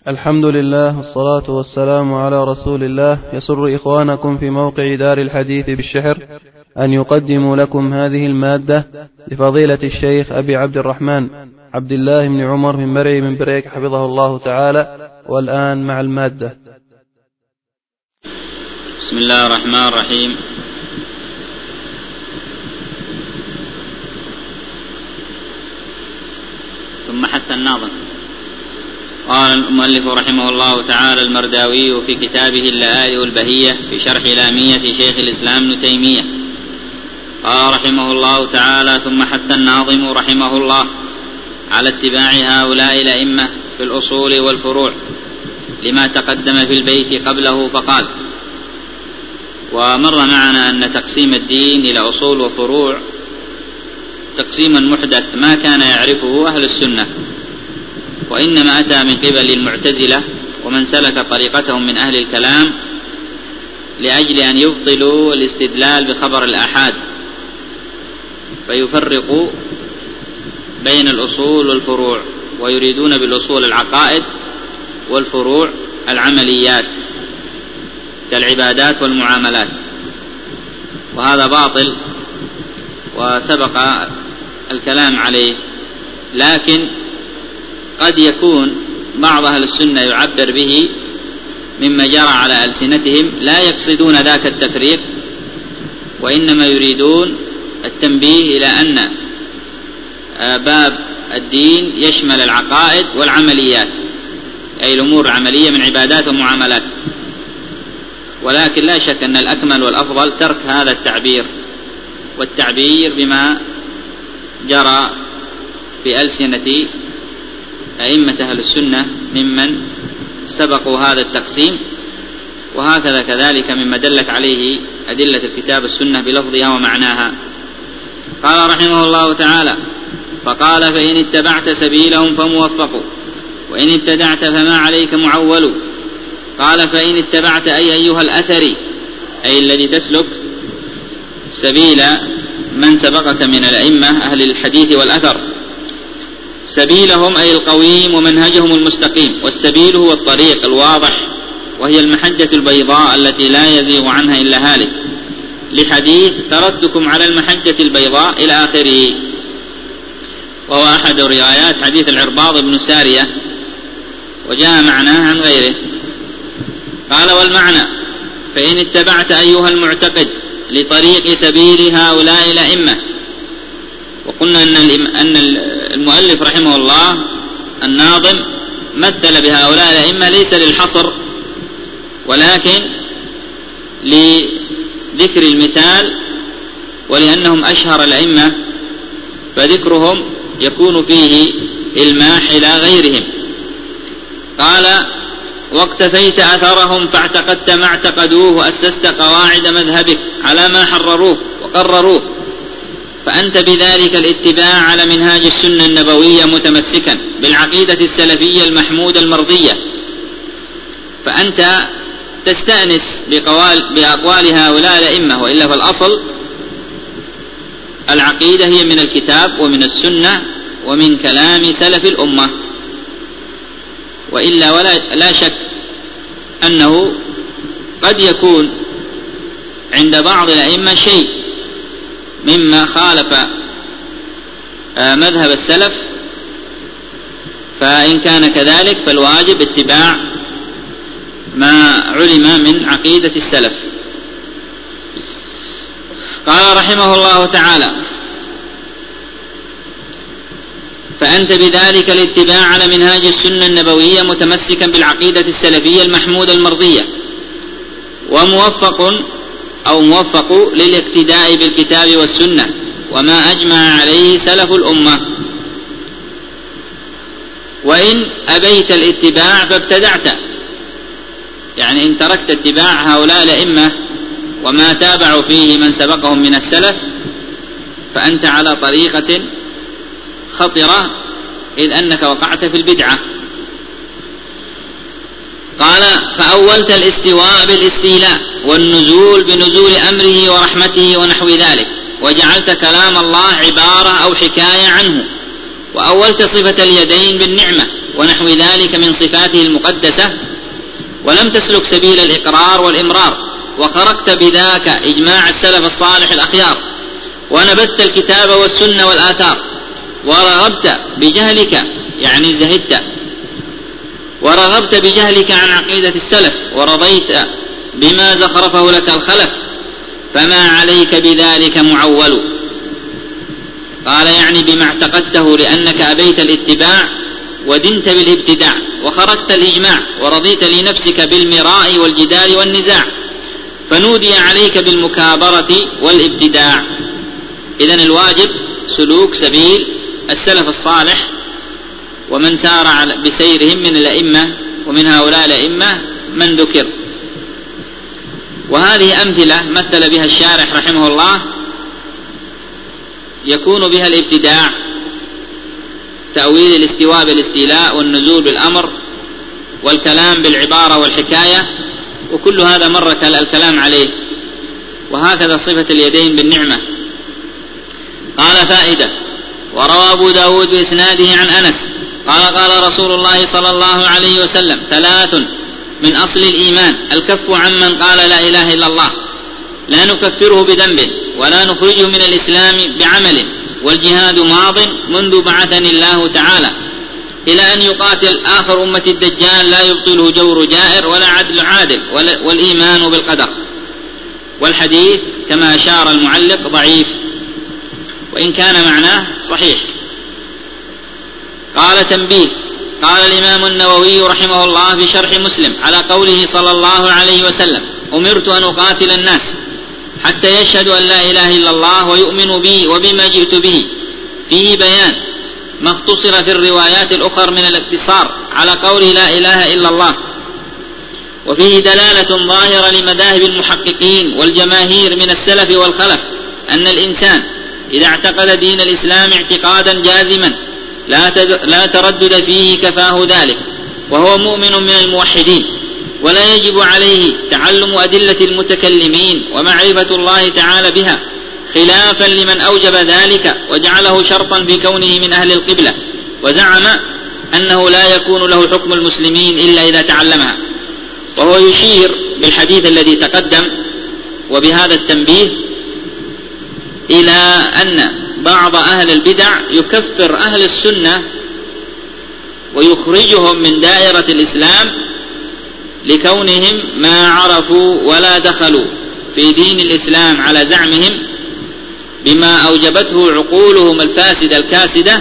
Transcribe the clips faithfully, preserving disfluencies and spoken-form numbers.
الحمد لله والصلاة والسلام على رسول الله. يسر إخوانكم في موقع دار الحديث بالشحر أن يقدموا لكم هذه المادة لفضيلة الشيخ أبي عبد الرحمن عبد الله بن عمر بن مرعي من بريك حفظه الله تعالى. والآن مع المادة. بسم الله الرحمن الرحيم. ثم حتى الناظم. قال المؤلف رحمه الله تعالى المرداوي في كتابه اللآلئ البهية في شرح لامية شيخ الإسلام ابن تيمية قال رحمه الله تعالى: ثم حتى الناظم رحمه الله على اتباع هؤلاء الأئمة في الأصول والفروع لما تقدم في البيت قبله، فقال: ومر معنا أن تقسيم الدين إلى أصول وفروع تقسيما محدث ما كان يعرفه أهل السنة، وإنما أتى من قبل المعتزلة ومن سلك طريقتهم من أهل الكلام لأجل أن يبطلوا الاستدلال بخبر الآحاد، فيفرقوا بين الأصول والفروع، ويريدون بالأصول العقائد والفروع العمليات كالعبادات والمعاملات، وهذا باطل وسبق الكلام عليه. لكن قد يكون بعض أهل السنة يعبر به مما جرى على ألسنتهم، لا يقصدون ذاك التفريق، وإنما يريدون التنبيه إلى أن باب الدين يشمل العقائد والعمليات، أي الأمور العملية من عبادات ومعاملات. ولكن لا شك أن الأكمل والأفضل ترك هذا التعبير، والتعبير بما جرى في ألسنة أئمة أهل السنة ممن سبقوا هذا التقسيم، وهكذا كذلك مما دلت عليه أدلة الكتاب السنة بلفظها ومعناها. قال رحمه الله تعالى: فقال: فإن اتبعت سبيلهم فموفق، وإن ابتدعت فما عليك معول. قال: فإن اتبعت أي أيها الأثري، أي الذي تسلك سبيل من سبقك من الأئمة أهل الحديث والأثر، سبيلهم أي القويم ومنهجهم المستقيم، والسبيل هو الطريق الواضح، وهي المحجة البيضاء التي لا يزيغ عنها إلا هالك، لحديث تركتكم على المحجة البيضاء إلى آخره، وهو أحد روايات حديث العرباض بن سارية، وجاء معناه عن غيره. قال: والمعنى: فإن اتبعت أيها المعتقد لطريق سبيل هؤلاء الأئمة. وقلنا أن المؤلف رحمه الله الناظم مثل بهؤلاء الأئمة ليس للحصر، ولكن لذكر المثال، ولأنهم أشهر الأئمة فذكرهم يكون فيه إلماح إلى غيرهم. قال: واقتفيت أثرهم فاعتقدت ما اعتقدوه، وأسست قواعد مذهبك على ما حرروه وقرروه، فأنت بذلك الاتباع على منهاج السنة النبوية متمسكا بالعقيدة السلفية المحمودة المرضية، فأنت تستأنس بأقوال هؤلاء الأئمة، وإلا فالأصل العقيدة هي من الكتاب ومن السنة ومن كلام سلف الأمة، وإلا ولا لا شك أنه قد يكون عند بعض الأئمة شيء مما خالف مذهب السلف، فإن كان كذلك فالواجب اتباع ما علم من عقيدة السلف. قال رحمه الله تعالى: فأنت بذلك الاتباع على منهاج السنة النبوية متمسكا بالعقيدة السلفية المحمودة المرضية، وموفق أو موفق للاقتداء بالكتاب والسنة وما أجمع عليه سلف الأمة. وإن أبيت الاتباع فابتدعت، يعني إن تركت اتباع هؤلاء الأئمة وما تابعوا فيه من سبقهم من السلف فأنت على طريقة خطرة، إذ أنك وقعت في البدعة. قال: فأولت الاستواء بالاستيلاء، والنزول بنزول أمره ورحمته ونحو ذلك، وجعلت كلام الله عبارة أو حكاية عنه، وأولت صفة اليدين بالنعمة، ونحو ذلك من صفاته المقدسة، ولم تسلك سبيل الإقرار والإمرار، وخرقت بذاك إجماع السلف الصالح الأخيار، ونبذت الكتاب والسنة والآثار، ورغبت بجهلك يعني زهدت ورغبت بجهلك عن عقيدة السلف، ورضيت بما زخرفه لك الخلف، فما عليك بذلك معول. قال يعني بما اعتقدته، لأنك أبيت الاتباع ودنت بالابتداع، وخرجت الإجماع، ورضيت لنفسك بالمراء والجدال والنزاع، فنودي عليك بالمكابرة والابتداع. إذن الواجب سلوك سبيل السلف الصالح ومن سار بسيرهم من الأئمة، ومن هؤلاء الأئمة من ذكر. وهذه أمثلة مثل بها الشارح رحمه الله يكون بها الابتداع، تأويل الاستواء بالاستيلاء، والنزول بالأمر، والكلام بالعبارة والحكاية، وكل هذا مر الكلام عليه. وهكذا صفة اليدين بالنعمة. قال فائدة: وروى أبو داود بإسناده عن أنس قال قال رسول الله صلى الله عليه وسلم: ثلاث من أصل الإيمان: الكف عمن قال لا إله إلا الله، لا نكفره بذنب ولا نخرجه من الإسلام بعمل، والجهاد ماض منذ بعثني الله تعالى إلى أن يقاتل آخر أمة الدجال لا يبطله جور جائر ولا عدل عادل، والإيمان بالقدر. والحديث كما أشار المعلق ضعيف، وإن كان معناه صحيح. قال: تنبيه. قال الإمام النووي رحمه الله في شرح مسلم على قوله صلى الله عليه وسلم: أمرت أن أقاتل الناس حتى يشهدوا أن لا إله إلا الله ويؤمنوا بي وبما جئت به، فيه بيان ما اختصر في الروايات الأخرى من الاقتصار على قول لا إله إلا الله، وفيه دلالة ظاهرة لمذاهب المحققين والجماهير من السلف والخلف أن الإنسان إذا اعتقد دين الإسلام اعتقادا جازما لا تردد فيه كفاه ذلك، وهو مؤمن من الموحدين، ولا يجب عليه تعلم أدلة المتكلمين ومعرفة الله تعالى بها، خلافا لمن أوجب ذلك وجعله شرطا في كونه من أهل القبلة، وزعم أنه لا يكون له حكم المسلمين إلا إذا تعلمها. وهو يشير بالحديث الذي تقدم وبهذا التنبيه إلى أن بعض أهل البدع يكفر أهل السنة ويخرجهم من دائرة الإسلام لكونهم ما عرفوا ولا دخلوا في دين الإسلام على زعمهم بما أوجبته عقولهم الفاسدة الكاسدة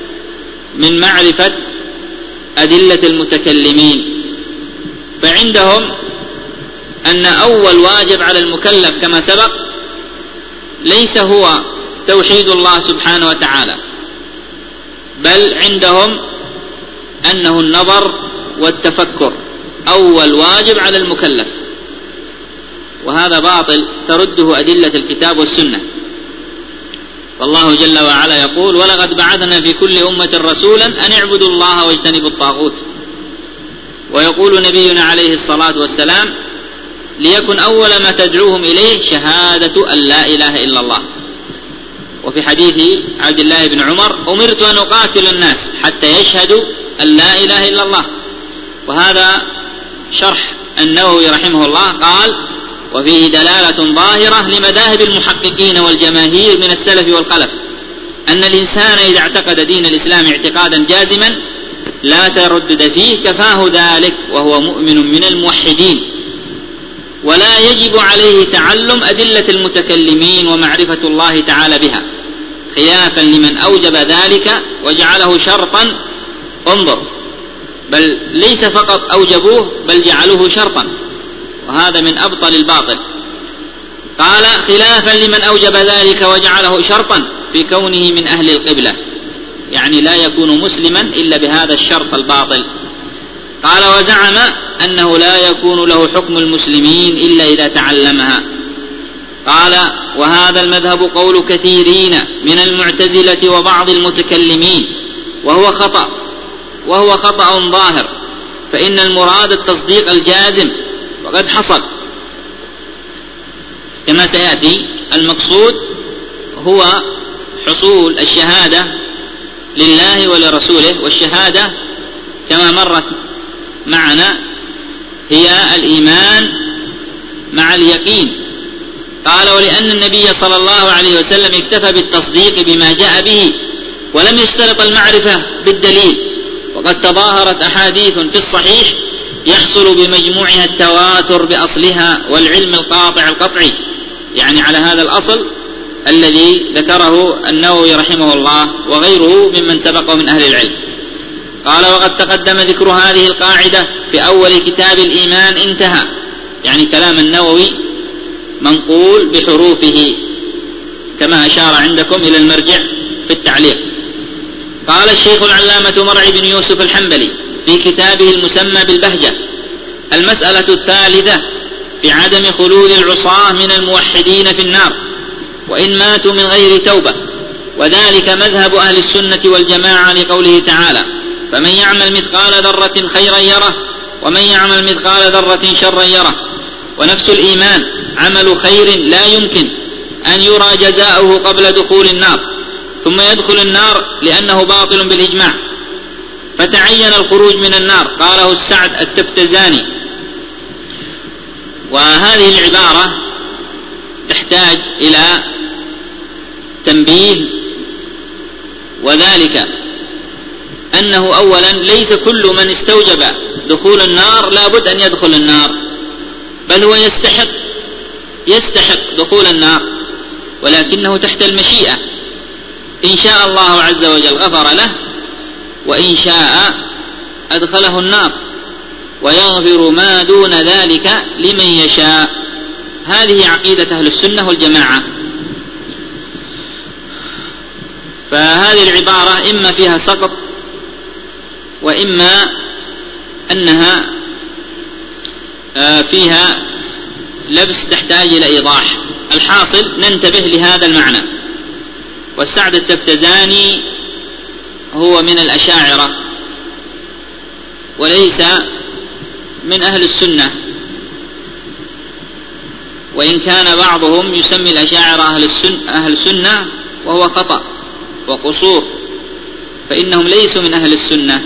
من معرفة أدلة المتكلمين. فعندهم أن أول واجب على المكلف كما سبق ليس هو توحيد الله سبحانه وتعالى، بل عندهم أنه النظر والتفكر أول واجب على المكلف، وهذا باطل ترده أدلة الكتاب والسنة. والله جل وعلا يقول: ولقد بعثنا في كل أمة رسولا أن اعبدوا الله واجتنبوا الطاغوت. ويقول نبينا عليه الصلاة والسلام: ليكن أول ما تدعوهم إليه شهادة أن لا إله إلا الله. وفي حديث عبد الله بن عمر: أمرت أن أقاتل الناس حتى يشهدوا أن لا إله إلا الله. وهذا شرح النووي رحمه الله قال: وفيه دلالة ظاهرة لمذاهب المحققين والجماهير من السلف والخلف أن الإنسان إذا اعتقد دين الإسلام اعتقادا جازما لا تردد فيه كفاه ذلك، وهو مؤمن من الموحدين، ولا يجب عليه تعلم أدلة المتكلمين ومعرفة الله تعالى بها، خلافا لمن أوجب ذلك وجعله شرطا. انظر، بل ليس فقط أوجبوه بل جعلوه شرطا، وهذا من أبطل الباطل. قال: خلافا لمن أوجب ذلك وجعله شرطا في كونه من أهل القبلة، يعني لا يكون مسلما إلا بهذا الشرط الباطل. قال: وزعم أنه لا يكون له حكم المسلمين إلا إذا تعلمها. قال: وهذا المذهب قول كثيرين من المعتزلة وبعض المتكلمين، وهو خطأ وهو خطأ ظاهر، فإن المراد التصديق الجازم، وقد حصل كما سيأتي. المقصود هو حصول الشهادة لله ولرسوله، والشهادة كما مرت معنا هي الإيمان مع اليقين. قال: ولأن النبي صلى الله عليه وسلم اكتفى بالتصديق بما جاء به ولم يشترط المعرفة بالدليل، وقد تظاهرت أحاديث في الصحيح يحصل بمجموعها التواتر بأصلها والعلم القاطع القطعي، يعني على هذا الأصل الذي ذكره النووي رحمه الله وغيره ممن سبقه من أهل العلم. قال: وقد تقدم ذكر هذه القاعدة في أول كتاب الإيمان انتهى، يعني كلام النووي منقول بحروفه كما أشار عندكم إلى المرجع في التعليق. قال الشيخ العلامة مرعي بن يوسف الحنبلي في كتابه المسمى بالبهجة: المسألة الثالثة في عدم خلود العصاة من الموحدين في النار وإن ماتوا من غير توبة، وذلك مذهب أهل السنة والجماعة لقوله تعالى: فمن يعمل مثقال ذرة خيرا يره ومن يعمل مثقال ذرة شرا يره. ونفس الإيمان عمل خير لا يمكن أن يرى جزاؤه قبل دخول النار ثم يدخل النار لأنه باطل بالإجماع، فتعين الخروج من النار. قاله السعد التفتزاني. وهذه العبارة تحتاج إلى تنبيه، وذلك أنه أولا ليس كل من استوجب دخول النار لا بد أن يدخل النار، بل هو يستحق يستحق دخول النار، ولكنه تحت المشيئة. إن شاء الله عز وجل غفر له، وإن شاء أدخله النار، ويغفر ما دون ذلك لمن يشاء. هذه عقيدة أهل السنة والجماعة. فهذه العبارة إما فيها سقط وإما أنها فيها لبس تحتاج إلى إيضاح. الحاصل ننتبه لهذا المعنى. والسعد التفتزاني هو من الأشاعرة وليس من أهل السنة، وإن كان بعضهم يسمي الأشاعرة أهل السنة, أهل السنة وهو خطأ وقصور، فإنهم ليسوا من أهل السنة،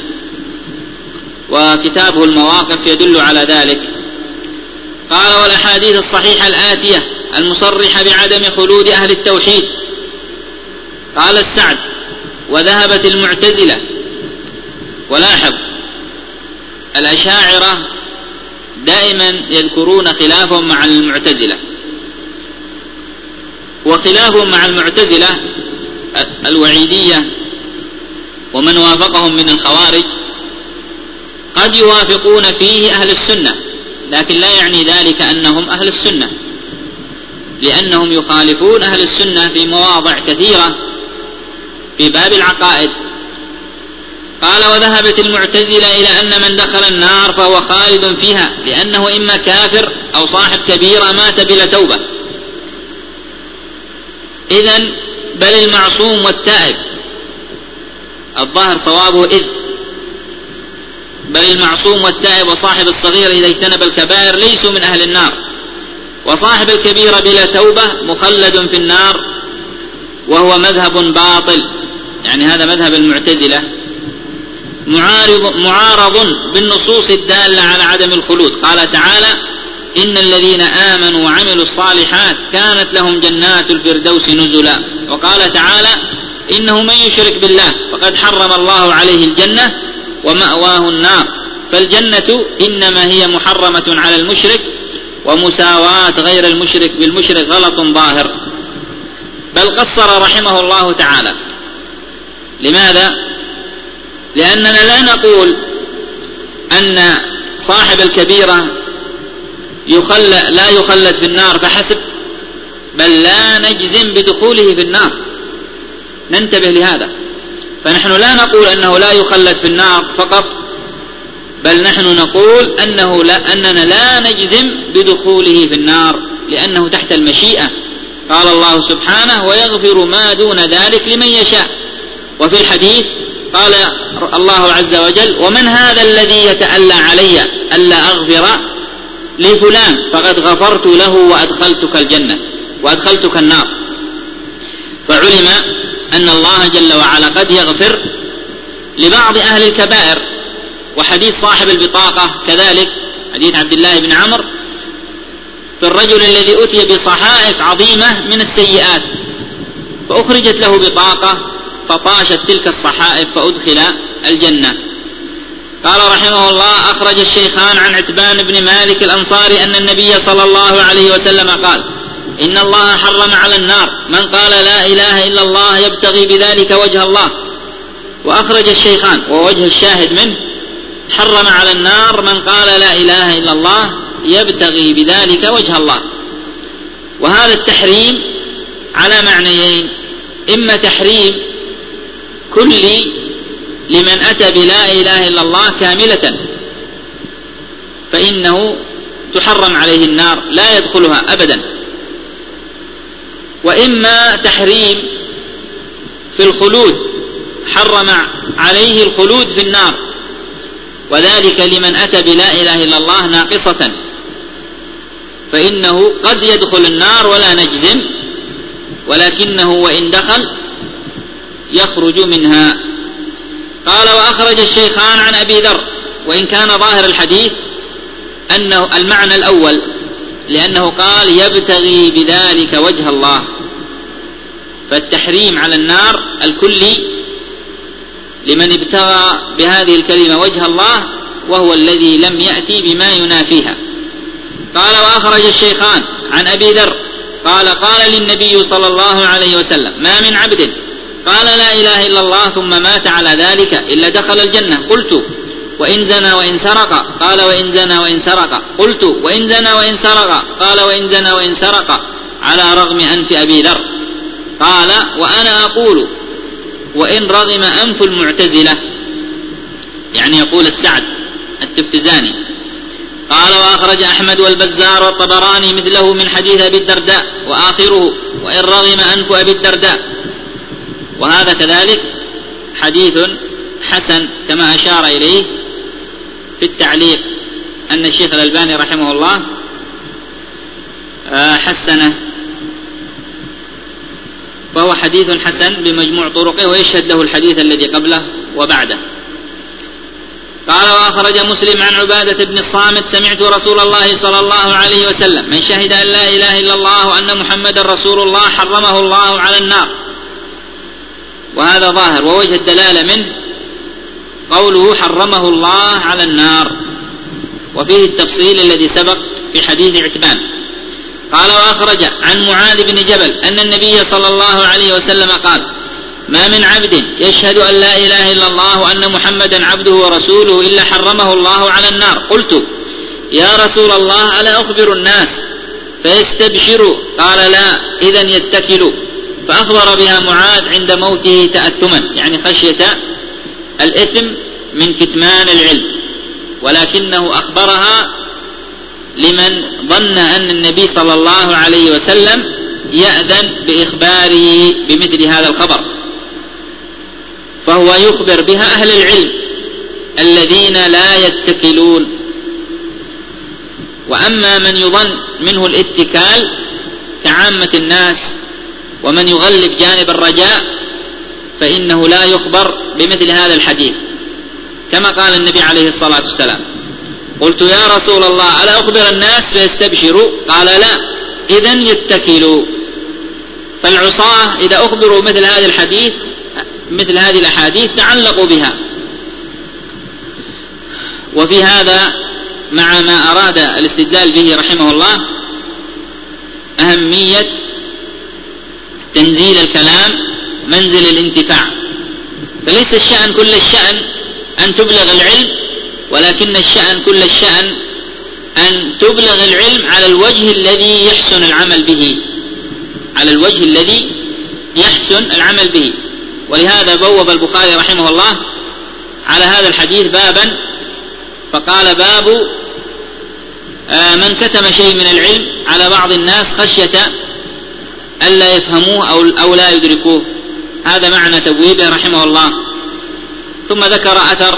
وكتابه المواقف يدل على ذلك. قال: والأحاديث الصحيحة الآتية المصرحة بعدم خلود أهل التوحيد. قال السعد: وذهبت المعتزلة. ولاحظ الأشاعرة دائما يذكرون خلافهم مع المعتزلة، وخلافهم مع المعتزلة الوعيدية ومن وافقهم من الخوارج قد يوافقون فيه أهل السنة، لكن لا يعني ذلك أنهم أهل السنة، لأنهم يخالفون أهل السنة في مواضع كثيرة في باب العقائد. قال: وذهبت المعتزلة إلى أن من دخل النار فهو خالد فيها، لأنه إما كافر أو صاحب كبيرة مات بلا توبة. إذن بل المعصوم والتائب، الظاهر صوابه إذ بل المعصوم والتائب وصاحب الصغير إذا اجتنب الكبائر ليسوا من أهل النار، وصاحب الكبيرة بلا توبة مخلد في النار، وهو مذهب باطل. يعني هذا مذهب المعتزلة معارض, معارض بالنصوص الدالة على عدم الخلود. قال تعالى: إن الذين آمنوا وعملوا الصالحات كانت لهم جنات الفردوس نزلا. وقال تعالى: إنه من يشرك بالله فقد حرم الله عليه الجنة ومأواه النار. فالجنة إنما هي محرمة على المشرك، ومساواة غير المشرك بالمشرك غلط ظاهر. بل قصر رحمه الله تعالى. لماذا؟ لأننا لا نقول أن صاحب الكبيرة يخلد لا يخلد في النار فحسب، بل لا نجزم بدخوله في النار. ننتبه لهذا. فنحن لا نقول أنه لا يخلد في النار فقط، بل نحن نقول أنه لا أننا لا نجزم بدخوله في النار، لأنه تحت المشيئة. قال الله سبحانه: ويغفر ما دون ذلك لمن يشاء. وفي الحديث قال الله عز وجل: ومن هذا الذي يتألى علي ألا أغفر لفلان فقد غفرت له وأدخلتك الجنة وأدخلتك النار. فعلم أن الله جل وعلا قد يغفر لبعض أهل الكبائر وحديث صاحب البطاقة كذلك، حديث عبد الله بن عمرو في الرجل الذي أتي بصحائف عظيمة من السيئات فأخرجت له بطاقة فطاشت تلك الصحائف فأدخل الجنة. قال رحمه الله: أخرج الشيخان عن عتبان بن مالك الأنصاري أن النبي صلى الله عليه وسلم قال: إن الله حرم على النار من قال لا إله إلا الله يبتغي بذلك وجه الله. وأخرج الشيخان ووجه الشاهد منه: حرم على النار من قال لا إله إلا الله يبتغي بذلك وجه الله. وهذا التحريم على معنيين: إما تحريم كلي لمن أتى بلا إله إلا الله كاملة فإنه تحرم عليه النار لا يدخلها أبدا، وإما تحريم في الخلود، حرم عليه الخلود في النار، وذلك لمن أتى بلا إله إلا الله ناقصة فإنه قد يدخل النار ولا نجزم، ولكنه وإن دخل يخرج منها. قال: وأخرج الشيخان عن أبي ذر، وإن كان ظاهر الحديث أنه المعنى الأول، لأنه قال يبتغي بذلك وجه الله، فالتحريم على النار الكلي لمن ابتغى بهذه الكلمة وجه الله وهو الذي لم يأتي بما ينافيها. قال: وأخرج الشيخان عن أبي ذر قال: قال للنبي صلى الله عليه وسلم: ما من عبد قال لا إله إلا الله ثم مات على ذلك إلا دخل الجنة. قلت: وإن زنى وإن سرق؟ قال: وإن زنى وإن سرق. قلت: وإن زنى وإن سرق؟ قال: وإن زنى وإن سرق، على رغم أنف أبي ذر. قال: وأنا أقول وإن رغم أنف المعتزلة، يعني يقول السعد التفتزاني. قال: وأخرج أحمد والبزار والطبراني مثله من حديث أبي الدرداء وآخره: وإن رغم أنف أبي الدرداء. وهذا كذلك حديث حسن كما أشار إليه في التعليق أن الشيخ الألباني رحمه الله حسنه، فهو حديث حسن بمجموع طرقه، ويشهد له الحديث الذي قبله وبعده. قال: وأخرج مسلم عن عبادة بن الصامت: سمعت رسول الله صلى الله عليه وسلم: من شهد أن لا إله إلا الله وأن محمد رسول الله حرمه الله على النار. وهذا ظاهر، ووجه الدلالة منه قوله حرمه الله على النار، وفيه التفصيل الذي سبق في حديث عتبان. قال: وأخرج عن معاذ بن جبل أن النبي صلى الله عليه وسلم قال: ما من عبد يشهد أن لا إله إلا الله وأن محمدا عبده ورسوله إلا حرمه الله على النار. قلت: يا رسول الله ألا أخبر الناس فيستبشروا؟ قال: لا، إذن يتكلوا. فأخبر بها معاذ عند موته تأثما، يعني خشية الإثم من كتمان العلم، ولكنه أخبرها لمن ظن أن النبي صلى الله عليه وسلم يأذن بإخباره بمثل هذا الخبر، فهو يخبر بها أهل العلم الذين لا يتكلون. وأما من يظن منه الاتكال كعامة الناس ومن يغلب جانب الرجاء فإنه لا يخبر بمثل هذا الحديث، كما قال النبي عليه الصلاة والسلام: قلت: يا رسول الله ألا أخبر الناس فيستبشروا؟ قال: لا، إذن يتكلوا. فالعصاة إذا أخبروا مثل هذا الحديث مثل هذه الأحاديث تعلقوا بها. وفي هذا مع ما أراد الاستدلال به رحمه الله أهمية تنزيل الكلام منزل الانتفاع، فليس الشأن كل الشأن أن تبلغ العلم، ولكن الشأن كل الشأن أن تبلغ العلم على الوجه الذي يحسن العمل به، على الوجه الذي يحسن العمل به. ولهذا بوب البخاري رحمه الله على هذا الحديث بابا، فقال: باب من كتم شيء من العلم على بعض الناس خشية ألا يفهموه أو, أو لا يدركوه. هذا معنى تبويبه رحمه الله. ثم ذكر أثر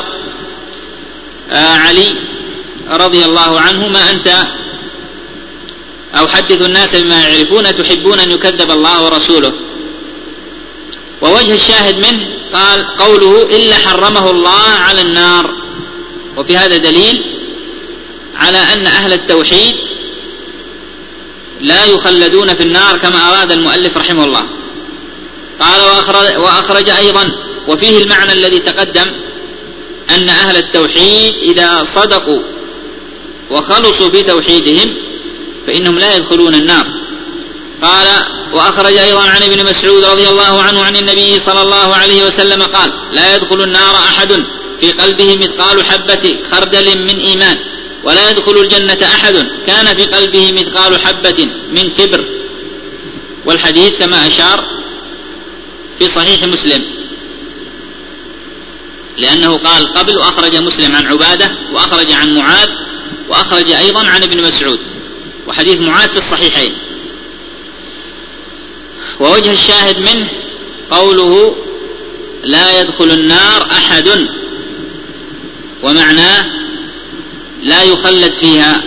علي رضي الله عنه: ما أنت أو حدث الناس بما يعرفون تحبون أن يكذب الله ورسوله. ووجه الشاهد منه قال قوله: إلا حرمه الله على النار، وفي هذا دليل على أن أهل التوحيد لا يخلدون في النار كما أراد المؤلف رحمه الله. قال وأخرج, وأخرج أيضا وفيه المعنى الذي تقدم أن أهل التوحيد إذا صدقوا وخلصوا في توحيدهم فإنهم لا يدخلون النار. قال وأخرج أيضا عن ابن مسعود رضي الله عنه عن النبي صلى الله عليه وسلم قال لا يدخل النار أحد في قلبه مثقال حبة خردل من إيمان ولا يدخل الجنة أحد كان في قلبه مثقال حبة من كبر. والحديث كما أشار في صحيح مسلم، لأنه قال قبل وأخرج مسلم عن عبادة وأخرج عن معاذ وأخرج أيضا عن ابن مسعود، وحديث معاذ في الصحيحين. ووجه الشاهد منه قوله لا يدخل النار أحد، ومعناه لا يخلد فيها،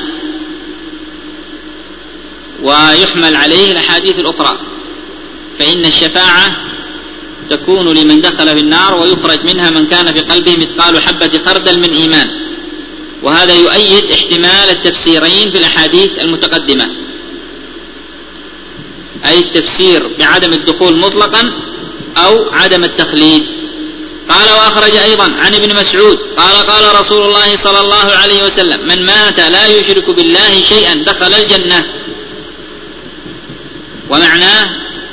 ويحمل عليه الأحاديث الأخرى، فإن الشفاعة تكون لمن دخل في النار ويخرج منها من كان في قلبه مثقال حبة خردل من إيمان. وهذا يؤيد احتمال التفسيرين في الأحاديث المتقدمة، أي التفسير بعدم الدخول مطلقا أو عدم التخليد. قال وأخرج أيضا عن ابن مسعود قال قال رسول الله صلى الله عليه وسلم من مات لا يشرك بالله شيئا دخل الجنة. ومعناه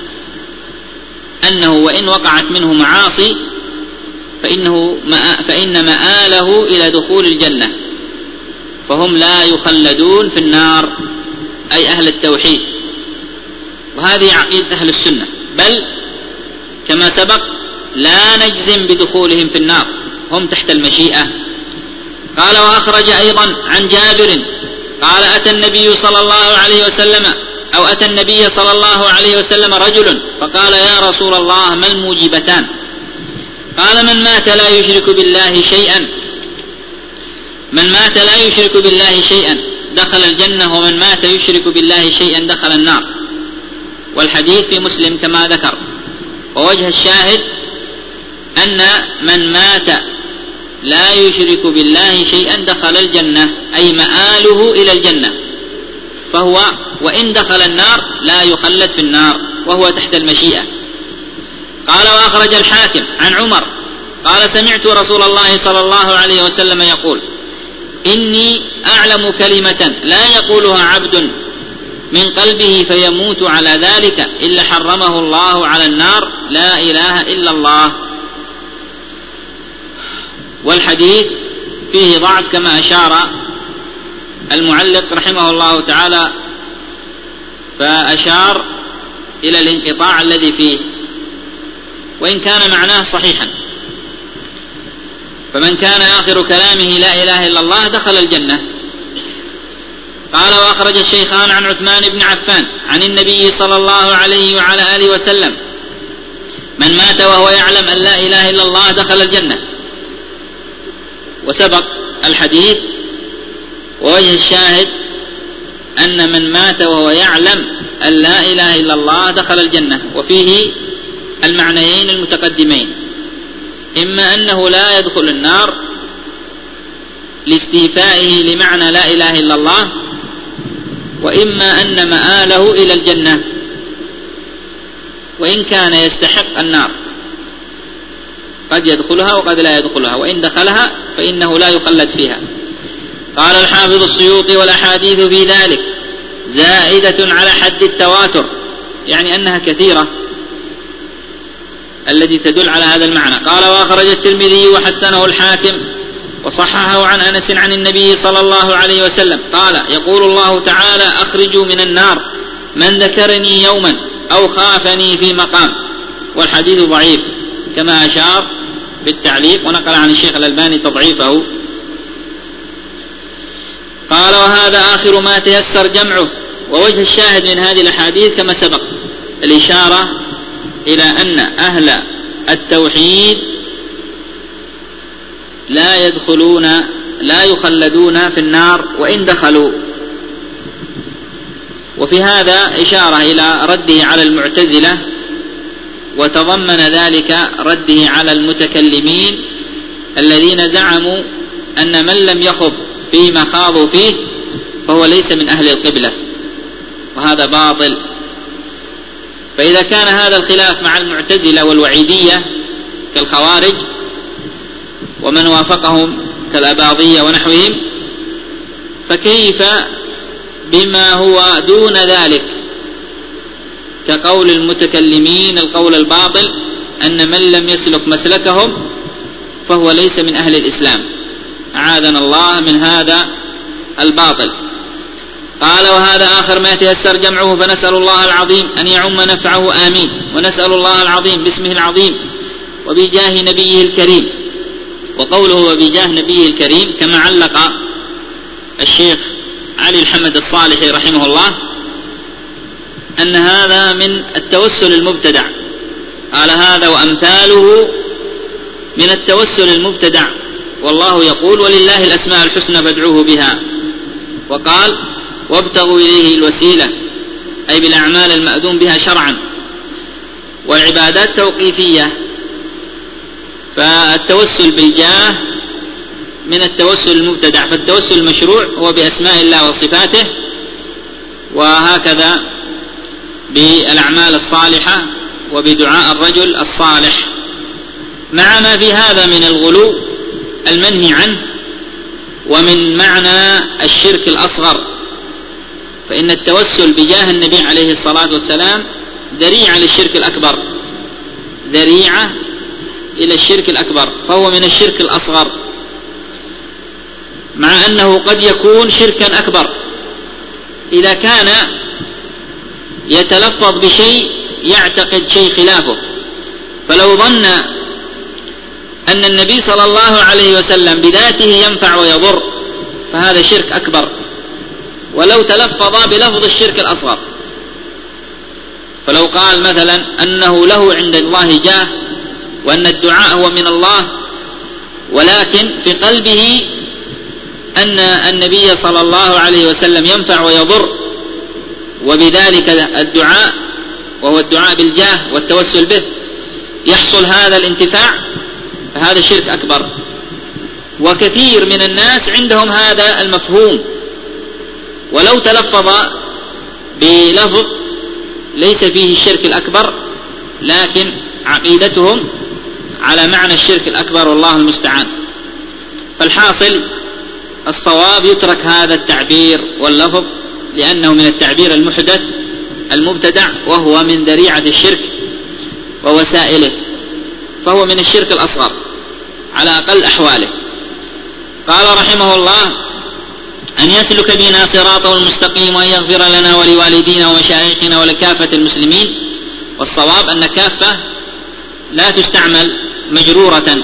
أنه وإن وقعت منه معاصي فإنه فإن مآله إلى دخول الجنة، فهم لا يخلدون في النار، أي أهل التوحيد. وهذه عقيدة أهل السنة، بل كما سبق لا نجزم بدخولهم في النار، هم تحت المشيئة. قال وأخرج أيضا عن جابر قال أتى النبي صلى الله عليه وسلم أو أتى النبي صلى الله عليه وسلم رجل فقال يا رسول الله ما الموجبتان؟ قال من مات لا يشرك بالله شيئا من مات لا يشرك بالله شيئا دخل الجنة، ومن مات يشرك بالله شيئا دخل النار. والحديث في مسلم كما ذكر. ووجه الشاهد أن من مات لا يشرك بالله شيئا دخل الجنة، أي مآله إلى الجنة، فهو وإن دخل النار لا يخلد في النار، وهو تحت المشيئة. قال وأخرج الحاكم عن عمر قال سمعت رسول الله صلى الله عليه وسلم يقول إني أعلم كلمة لا يقولها عبد من قلبه فيموت على ذلك إلا حرمه الله على النار لا إله إلا الله. والحديث فيه ضعف كما أشار المعلق رحمه الله تعالى، فأشار إلى الانقطاع الذي فيه، وإن كان معناه صحيحا. فمن كان آخر كلامه لا إله إلا الله دخل الجنة. قال وأخرج الشيخان عن عثمان بن عفان عن النبي صلى الله عليه وعلى آله وسلم من مات وهو يعلم أن لا إله إلا الله دخل الجنة. وسبق الحديث. ووجه الشاهد أن من مات وهو يعلم أن لا إله إلا الله دخل الجنة، وفيه المعنيين المتقدمين، إما أنه لا يدخل النار لاستيفائه لمعنى لا إله إلا الله، وإما أن مآله إلى الجنة وإن كان يستحق النار، قد يدخلها وقد لا يدخلها، وإن دخلها فإنه لا يخلد فيها. قال الحافظ السيوطي والأحاديث في ذلك زائدة على حد التواتر، يعني أنها كثيرة التي تدل على هذا المعنى. قال وأخرج الترمذي وحسنه الحاكم وصححه عن أنس عن النبي صلى الله عليه وسلم قال يقول الله تعالى أخرجوا من النار من ذكرني يوما أو خافني في مقام. والحديث ضعيف كما أشار بالتعليق، ونقل عن الشيخ الألباني تضعيفه. قال وهذا آخر ما تيسر جمعه. ووجه الشاهد من هذه الأحاديث كما سبق الإشارة إلى أن أهل التوحيد لا يدخلون لا يخلدون في النار وإن دخلوا. وفي هذا إشارة إلى رده على المعتزلة، وتضمن ذلك رده على المتكلمين الذين زعموا أن من لم يخض فيما خاضوا فيه فهو ليس من أهل القبلة، وهذا باطل. فإذا كان هذا الخلاف مع المعتزلة والوعيدية كالخوارج ومن وافقهم كالأباضية ونحوهم، فكيف بما هو دون ذلك كقول المتكلمين القول الباطل أن من لم يسلك مسلكهم فهو ليس من أهل الإسلام، أعاذنا الله من هذا الباطل. قال: وهذا آخر ما يتيسر جمعه، فنسأل الله العظيم أن يعم نفعه، آمين. ونسأل الله العظيم باسمه العظيم وبجاه نبيه الكريم. وقوله وبجاه نبيه الكريم كما علق الشيخ علي الحمد الصالحي رحمه الله أن هذا من التوسل المبتدع، قال: هذا وأمثاله من التوسل المبتدع، والله يقول: ولله الأسماء الحسنى فادعوه بها. وقال: وابتغوا إليه الوسيلة، أي بالأعمال المأذون بها شرعا، والعبادات توقيفية. فالتوسل بالجاه من التوسل المبتدع، فالتوسل المشروع هو بأسماء الله وصفاته، وهكذا بالأعمال الصالحة وبدعاء الرجل الصالح، مع ما في هذا من الغلو المنهي عنه ومن معنى الشرك الأصغر. فإن التوسل بجاه النبي عليه الصلاة والسلام ذريعة للشرك الأكبر، ذريعة إلى الشرك الأكبر، فهو من الشرك الأصغر، مع أنه قد يكون شركا أكبر إذا كان يتلفظ بشيء يعتقد شيء خلافه. فلو ظن أن النبي صلى الله عليه وسلم بذاته ينفع ويضر فهذا شرك أكبر، ولو تلفظ بلفظ الشرك الأصغر. فلو قال مثلا أنه له عند الله جاه وأن الدعاء هو من الله، ولكن في قلبه أن النبي صلى الله عليه وسلم ينفع ويضر، وبذلك الدعاء وهو الدعاء بالجاه والتوسل به يحصل هذا الانتفاع، فهذا شرك أكبر. وكثير من الناس عندهم هذا المفهوم، ولو تلفظ بلفظ ليس فيه الشرك الأكبر، لكن عقيدتهم على معنى الشرك الأكبر، والله المستعان. فالحاصل الصواب يترك هذا التعبير واللفظ، لأنه من التعبير المحدث المبتدع، وهو من ذريعة الشرك ووسائله، فهو من الشرك الأصغر على أقل أحواله. قال رحمه الله: أن يسلك بنا صراطه المستقيم، وأن يغفر لنا ولوالدينا ومشايخنا ولكافة المسلمين. والصواب أن كافة لا تستعمل مجرورة.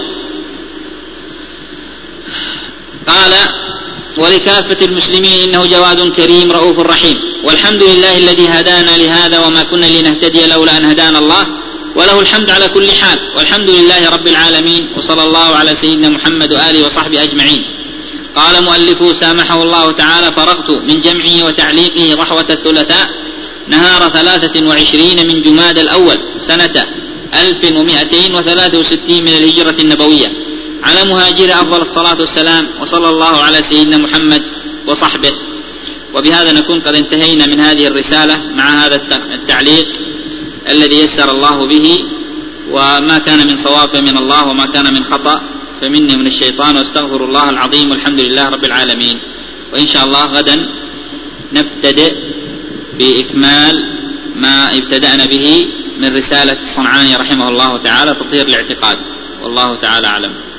قال: ولكافة المسلمين إنه جواد كريم رؤوف رحيم. والحمد لله الذي هدانا لهذا وما كنا لنهتدي لولا أن هدانا الله، وله الحمد على كل حال، والحمد لله رب العالمين، وصلى الله على سيدنا محمد وآله وصحبه أجمعين. قال مؤلفه سامحه الله تعالى: فرغت من جمعه وتعليقه ضحوة الثلاثاء نهار ثلاثة وعشرين من جماد الأول سنة ألف ومائتين وثلاثة وستين من الهجرة النبوية على مهاجر أفضل الصلاة والسلام، وصلى الله على سيدنا محمد وصحبه. وبهذا نكون قد انتهينا من هذه الرسالة مع هذا التعليق الذي يسر الله به، وما كان من صواب من الله، وما كان من خطأ فمني من الشيطان، واستغفر الله العظيم، والحمد لله رب العالمين. وإن شاء الله غدا نبتدئ بإكمال ما ابتدأنا به من رسالة الصنعاني رحمه الله تعالى، تطهير الاعتقاد، والله تعالى أعلم.